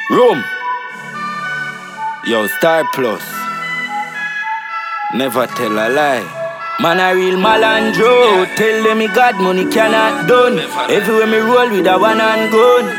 Room. Yo, Star Plus. Never tell a lie. Man a real malandro. Tell them me God money cannot done. Everywhere me roll with a one and gun.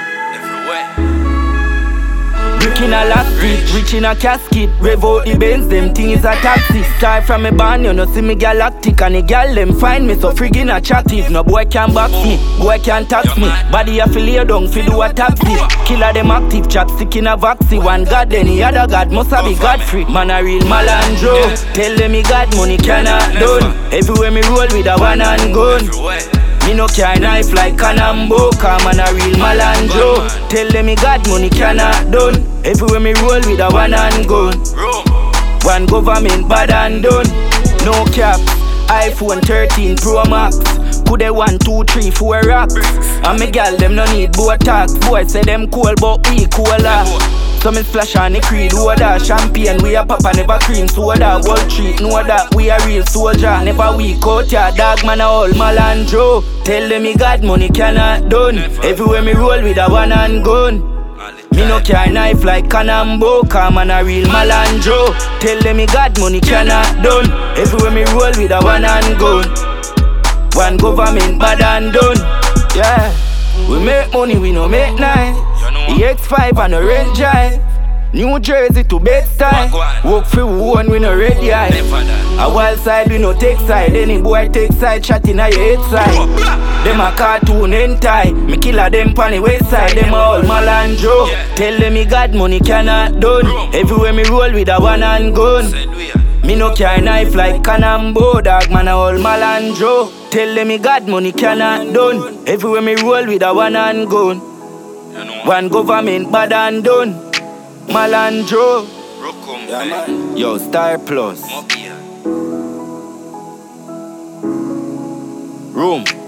Brick in a last street, rich in a casket. Rev out the Benz, them things a taxi. Start from me band, you know see me galactic. And the gal them find me so friggin' attractive. No boy can box me, boy can tax me. Body a filet down fi do a taxi. Killer them active, chapstick in a vaccine. One God then the other God must have be God free. Man a real malandro. Tell them me God money cannot done. Everywhere me roll with a one and gun. Me no carry knife like Canambo, cause man a real malandro. Tell them me God money cannot done. Everywhere me roll with a one and gun. One government bad and done. No cap, iPhone 13 Pro Max. Could they 1, 2, 3, 4 rocks? And me gal them no need Botox. Boy say them cool but we cooler. So me splash on the creed, water, champagne. We a papa, never cream soda. Wall Street, know that we a real soldier. Never weak out ya, dog man a all malandro. Tell them me God money cannot done. Everywhere me roll with a one and gun. Me no carry knife like Canambo, cause man a real malandro. Tell them me God money cannot done. Everywhere me roll with a one and gun. One government bad and done. Yeah, we make money, we no make nice. EX5 and a red drive. New Jersey to Bed-Stuy. Work for one, we no red eye. A wild side, we no take side. Any boy take side, shot in a your head side. Them a cartoon hentai. Me killer them pan the west side. Them all malandro. Tell them me God money cannot done. Everywhere me roll with a one and gun. Me no carry knife like Canambo, dog man a all malandro. Tell them me God money cannot done. Everywhere me roll with a one and gun. One government bad and done. Malandro. Yeah, man. Yo, Star Plus. Room.